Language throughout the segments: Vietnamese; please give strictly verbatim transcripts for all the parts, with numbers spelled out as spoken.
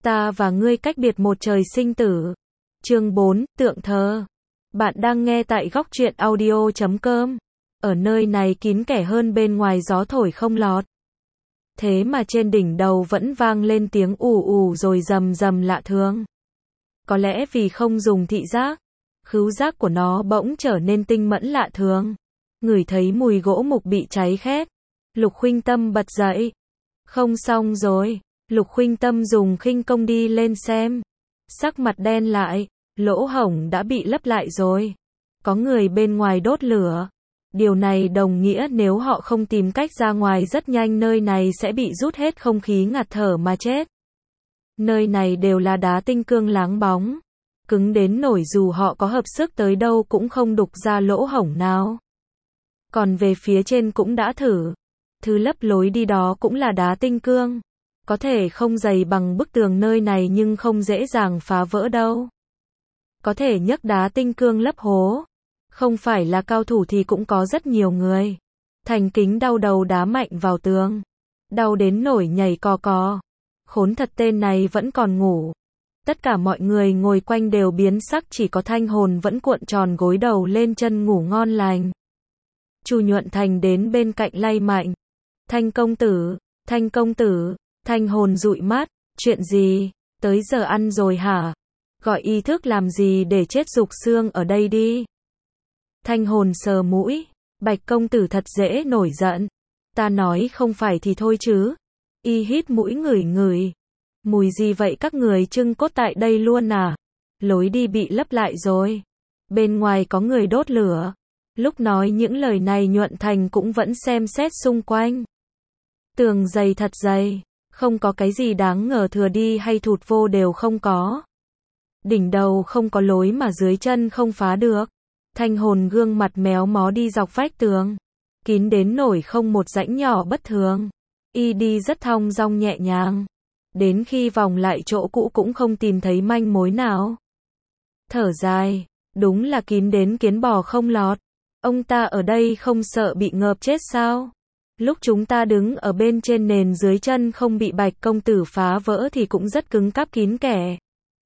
Ta và ngươi cách biệt một trời sinh tử. Chương bốn, tượng thờ. Bạn đang nghe tại góc truyện audio chấm com. Ở nơi này kín kẻ hơn bên ngoài gió thổi không lọt. Thế mà trên đỉnh đầu vẫn vang lên tiếng ù ù rồi rầm rầm lạ thường. Có lẽ vì không dùng thị giác, khứu giác của nó bỗng trở nên tinh mẫn lạ thường. Ngửi thấy mùi gỗ mục bị cháy khét. Lục Khuynh Tâm bật dậy. Không xong rồi. Lục Khuynh Tâm dùng khinh công đi lên xem. Sắc mặt đen lại, lỗ hổng đã bị lấp lại rồi. Có người bên ngoài đốt lửa. Điều này đồng nghĩa nếu họ không tìm cách ra ngoài rất nhanh nơi này sẽ bị rút hết không khí ngạt thở mà chết. Nơi này đều là đá tinh cương láng bóng. Cứng đến nổi dù họ có hợp sức tới đâu cũng không đục ra lỗ hổng nào. Còn về phía trên cũng đã thử. Thứ lấp lối đi đó cũng là đá tinh cương. Có thể không dày bằng bức tường nơi này nhưng không dễ dàng phá vỡ đâu. Có thể nhấc đá tinh cương lấp hố. Không phải là cao thủ thì cũng có rất nhiều người. Thành Kính đau đầu đá mạnh vào tường. Đau đến nổi nhảy cò cò. Khốn thật tên này vẫn còn ngủ. Tất cả mọi người ngồi quanh đều biến sắc, chỉ có Thanh Hồn vẫn cuộn tròn gối đầu lên chân ngủ ngon lành. Chu Nhuận Thành đến bên cạnh lay mạnh. Thanh công tử, Thanh công tử. Thanh Hồn dụi mắt, chuyện gì, tới giờ ăn rồi hả? Gọi y thức làm gì để chết rục xương ở đây đi. Thanh Hồn sờ mũi, Bạch công tử thật dễ nổi giận. Ta nói không phải thì thôi chứ. Y hít mũi ngửi ngửi. Mùi gì vậy các người trưng cốt tại đây luôn à? Lối đi bị lấp lại rồi. Bên ngoài có người đốt lửa. Lúc nói những lời này Nhuận Thành cũng vẫn xem xét xung quanh. Tường dày thật dày. Không có cái gì đáng ngờ thừa đi hay thụt vô đều không có. Đỉnh đầu không có lối mà dưới chân không phá được. Thanh Hồn gương mặt méo mó đi dọc vách tường. Kín đến nổi không một rãnh nhỏ bất thường. Y đi rất thong dong nhẹ nhàng. Đến khi vòng lại chỗ cũ cũng không tìm thấy manh mối nào. Thở dài. Đúng là kín đến kiến bò không lọt. Ông ta ở đây không sợ bị ngợp chết sao? Lúc chúng ta đứng ở bên trên nền dưới chân không bị Bạch công tử phá vỡ thì cũng rất cứng cáp kín kẽ.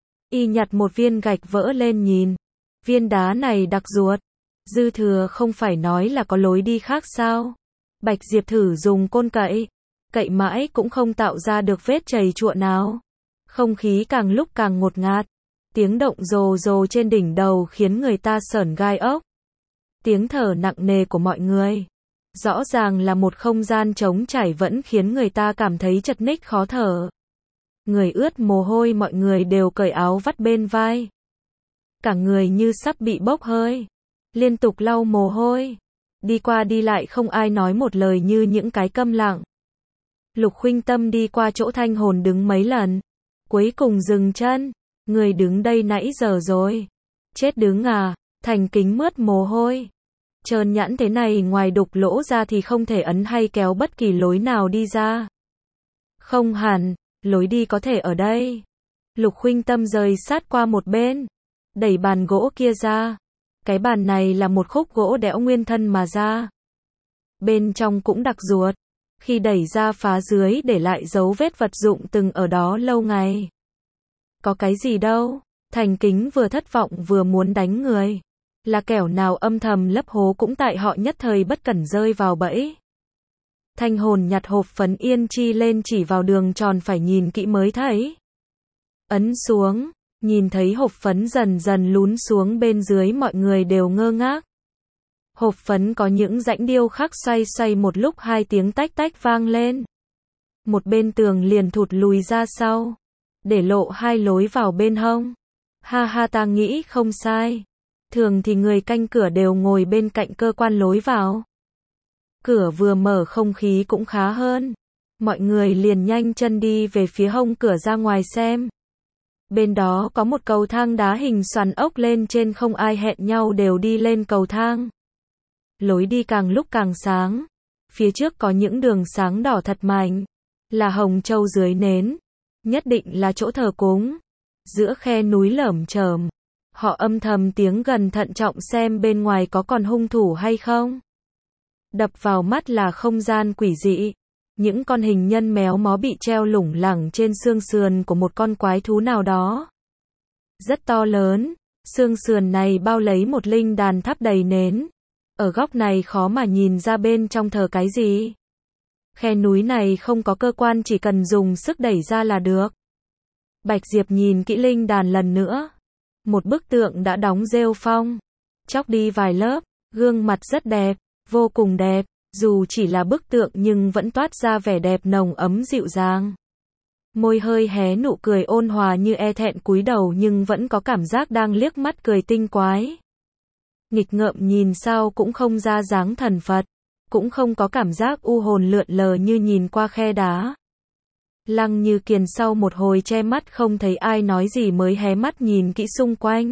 Y nhặt một viên gạch vỡ lên nhìn. Viên đá này đặc ruột. Dư thừa không phải nói là có lối đi khác sao? Bạch Diệp thử dùng côn cậy. Cậy mãi cũng không tạo ra được vết chầy chụa nào. Không khí càng lúc càng ngột ngạt. Tiếng động rồ rồ trên đỉnh đầu khiến người ta sởn gai ốc. Tiếng thở nặng nề của mọi người. Rõ ràng là một không gian trống trải vẫn khiến người ta cảm thấy chật ních khó thở. Người ướt mồ hôi, mọi người đều cởi áo vắt bên vai. Cả người như sắp bị bốc hơi. Liên tục lau mồ hôi. Đi qua đi lại không ai nói một lời như những cái câm lặng. Lục Khuynh Tâm đi qua chỗ Thanh Hồn đứng mấy lần. Cuối cùng dừng chân. Người đứng đây nãy giờ rồi. Chết đứng à? Thành Kính mướt mồ hôi. Trơn nhẵn thế này ngoài đục lỗ ra thì không thể ấn hay kéo bất kỳ lối nào đi ra. Không hẳn, lối đi có thể ở đây. Lục Khuynh Tâm rời sát qua một bên. Đẩy bàn gỗ kia ra. Cái bàn này là một khúc gỗ đẽo nguyên thân mà ra. Bên trong cũng đặc ruột. Khi đẩy ra phá dưới để lại dấu vết vật dụng từng ở đó lâu ngày. Có cái gì đâu. Thành Kính vừa thất vọng vừa muốn đánh người. Là kẻo nào âm thầm lấp hố cũng tại họ nhất thời bất cẩn rơi vào bẫy. Thanh Hồn nhặt hộp phấn yên chi lên chỉ vào đường tròn phải nhìn kỹ mới thấy. Ấn xuống, nhìn thấy hộp phấn dần dần lún xuống bên dưới, mọi người đều ngơ ngác. Hộp phấn có những rãnh điêu khắc, xoay xoay một lúc hai tiếng tách tách vang lên. Một bên tường liền thụt lùi ra sau, để lộ hai lối vào bên hông. Ha ha, ta nghĩ không sai. Thường thì người canh cửa đều ngồi bên cạnh cơ quan lối vào. Cửa vừa mở không khí cũng khá hơn. Mọi người liền nhanh chân đi về phía hông cửa ra ngoài xem. Bên đó có một cầu thang đá hình xoắn ốc lên trên, không ai hẹn nhau đều đi lên cầu thang. Lối đi càng lúc càng sáng. Phía trước có những đường sáng đỏ thật mạnh. Là hồng châu dưới nến. Nhất định là chỗ thờ cúng. Giữa khe núi lởm chởm. Họ âm thầm tiếng gần thận trọng xem bên ngoài có còn hung thủ hay không. Đập vào mắt là không gian quỷ dị. những con hình nhân méo mó bị treo lủng lẳng trên xương sườn của một con quái thú nào đó. Rất to lớn, xương sườn này bao lấy một linh đàn thắp đầy nến. Ở góc này khó mà nhìn ra bên trong thờ cái gì. Khe núi này không có cơ quan, chỉ cần dùng sức đẩy ra là được. Bạch Diệp nhìn kỹ linh đàn lần nữa. Một bức tượng đã đóng rêu phong, chóc đi vài lớp, gương mặt rất đẹp, vô cùng đẹp, dù chỉ là bức tượng nhưng vẫn toát ra vẻ đẹp nồng ấm dịu dàng. Môi hơi hé nụ cười ôn hòa như e thẹn cúi đầu nhưng vẫn có cảm giác đang liếc mắt cười tinh quái. Nghịch ngợm nhìn sao cũng không ra dáng thần Phật, cũng không có cảm giác u hồn lượn lờ như nhìn qua khe đá. Lăng Như Kiền sau một hồi che mắt không thấy ai nói gì mới hé mắt nhìn kỹ xung quanh.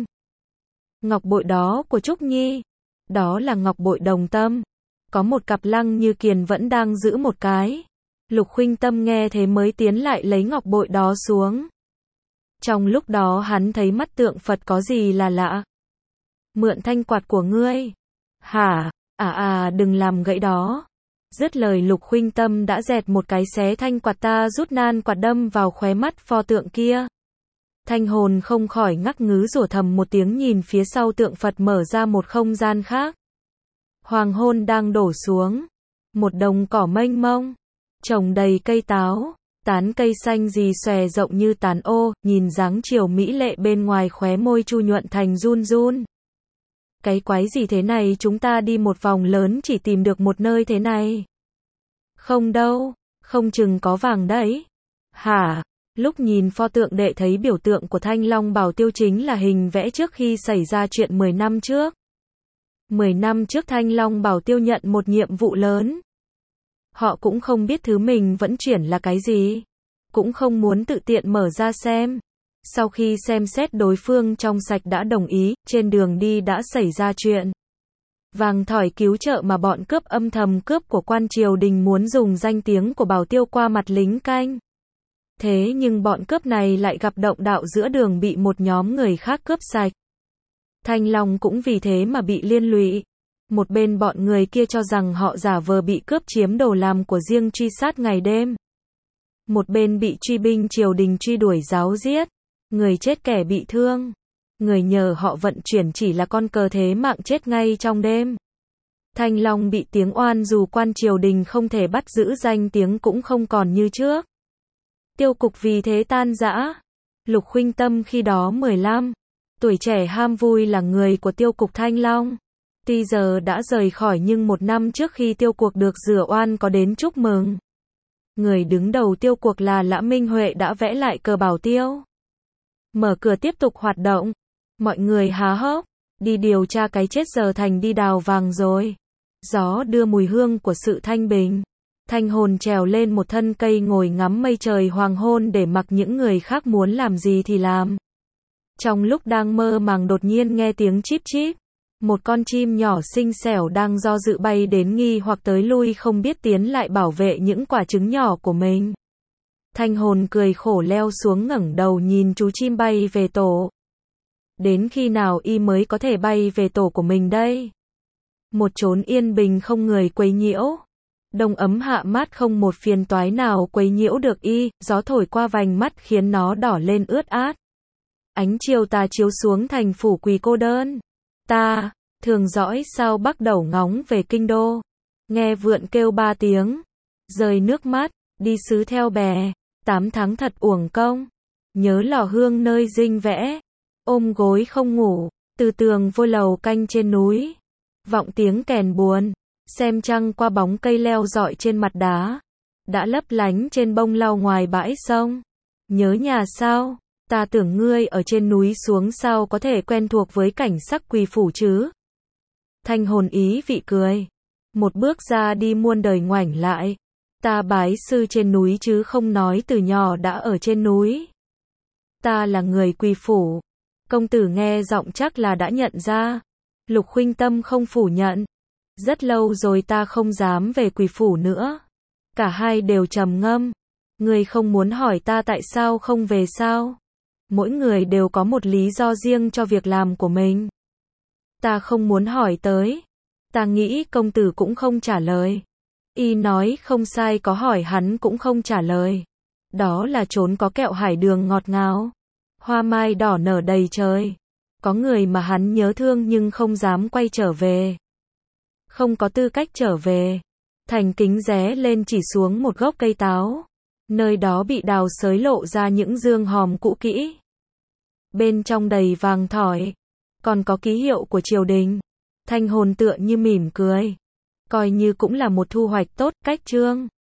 Ngọc bội đó của Trúc Nhi, đó là ngọc bội đồng tâm. Có một cặp Lăng Như Kiền vẫn đang giữ một cái. Lục Khuynh Tâm nghe thế mới tiến lại lấy ngọc bội đó xuống. Trong lúc đó hắn thấy mắt tượng Phật có gì là lạ. Mượn thanh quạt của ngươi. Hả? À à đừng làm gãy đó. Dứt lời Lục Khuynh Tâm đã dẹt một cái xé thanh quạt ta rút nan quạt đâm vào khóe mắt pho tượng kia. Thanh hồn không khỏi ngắc ngứ rủa thầm một tiếng nhìn phía sau tượng Phật mở ra một không gian khác. Hoàng hôn đang đổ xuống. Một đồng cỏ mênh mông, trồng đầy cây táo, tán cây xanh rì xòe rộng như tán ô, nhìn dáng chiều mỹ lệ bên ngoài khóe môi chu nhuận thành run run. Cái quái gì thế này, chúng ta đi một vòng lớn chỉ tìm được một nơi thế này. Không đâu, không chừng có vàng đấy. Hả? Lúc nhìn pho tượng đệ thấy biểu tượng của Thanh Long Bảo Tiêu chính là hình vẽ trước khi xảy ra chuyện mười năm trước. mười năm trước Thanh Long Bảo Tiêu nhận một nhiệm vụ lớn. Họ cũng không biết thứ mình vẫn chuyển là cái gì. Cũng không muốn tự tiện mở ra xem. Sau khi xem xét đối phương trong sạch đã đồng ý, trên đường đi đã xảy ra chuyện. Vàng thỏi cứu trợ mà bọn cướp âm thầm cướp của quan triều đình muốn dùng danh tiếng của Bảo Tiêu qua mặt lính canh. Thế nhưng bọn cướp này lại gặp động đạo giữa đường bị một nhóm người khác cướp sạch. Thanh Long cũng vì thế mà bị liên lụy. Một bên bọn người kia cho rằng họ giả vờ bị cướp chiếm đồ làm của riêng truy sát ngày đêm. Một bên bị truy binh triều đình truy đuổi giáo giết. Người chết kẻ bị thương. Người nhờ họ vận chuyển chỉ là con cờ thế mạng chết ngay trong đêm. Thanh Long bị tiếng oan dù quan triều đình không thể bắt giữ danh tiếng cũng không còn như trước. Tiêu cục vì thế tan rã. Lục Khuynh Tâm khi đó mười lăm, tuổi trẻ ham vui là người của tiêu cục Thanh Long. Tuy giờ đã rời khỏi nhưng một năm trước khi tiêu cuộc được rửa oan có đến chúc mừng. Người đứng đầu tiêu cuộc là Lã Minh Huệ đã vẽ lại cờ Bảo Tiêu. Mở cửa tiếp tục hoạt động. Mọi người há hốc. Đi điều tra cái chết giờ thành đi đào vàng rồi. Gió đưa mùi hương của sự thanh bình. Thanh hồn trèo lên một thân cây ngồi ngắm mây trời hoàng hôn để mặc những người khác muốn làm gì thì làm. Trong lúc đang mơ màng đột nhiên nghe tiếng chíp chíp. Một con chim nhỏ xinh xẻo đang do dự bay đến nghi hoặc tới lui không biết tiến lại bảo vệ những quả trứng nhỏ của mình. Thanh hồn cười khổ leo xuống ngẩng đầu nhìn chú chim bay về tổ. Đến khi nào y mới có thể bay về tổ của mình đây? Một chốn yên bình không người quấy nhiễu. Đông ấm hạ mát không một phiền toái nào quấy nhiễu được y, gió thổi qua vành mắt khiến nó đỏ lên ướt át. Ánh chiều tà chiếu xuống thành phủ quỳ cô đơn. Ta, thường dõi sao bắc đầu ngóng về kinh đô. Nghe vượn kêu ba tiếng. Rơi nước mắt, đi sứ theo bè. Tám tháng thật uổng công. Nhớ lò hương nơi dinh vẽ. Ôm gối không ngủ. Từ tường vô lầu canh trên núi. Vọng tiếng kèn buồn. Xem trăng qua bóng cây leo dọi trên mặt đá. Đã lấp lánh trên bông lau ngoài bãi sông. Nhớ nhà sao? Ta tưởng ngươi ở trên núi xuống sao có thể quen thuộc với cảnh sắc quỳ phủ chứ? Thanh hồn ý vị cười. Một bước ra đi muôn đời ngoảnh lại. Ta bái sư trên núi chứ không nói từ nhỏ đã ở trên núi. Ta là người quỳ phủ. Công tử nghe giọng chắc là đã nhận ra. Lục Khuynh Tâm không phủ nhận. Rất lâu rồi ta không dám về quỳ phủ nữa. Cả hai đều trầm ngâm. Ngươi không muốn hỏi ta tại sao không về sao? Mỗi người đều có một lý do riêng cho việc làm của mình. Ta không muốn hỏi tới. Ta nghĩ công tử cũng không trả lời. Y nói không sai, có hỏi hắn cũng không trả lời. Đó là trốn có kẹo hải đường ngọt ngào. Hoa mai đỏ nở đầy trời. Có người mà hắn nhớ thương nhưng không dám quay trở về. Không có tư cách trở về. Thành Kính ré lên chỉ xuống một gốc cây táo. Nơi đó bị đào xới lộ ra những dương hòm cũ kỹ. Bên trong đầy vàng thỏi. Còn có ký hiệu của triều đình. Thanh Hồn tựa như mỉm cười. Coi như cũng là một thu hoạch tốt, cách Trương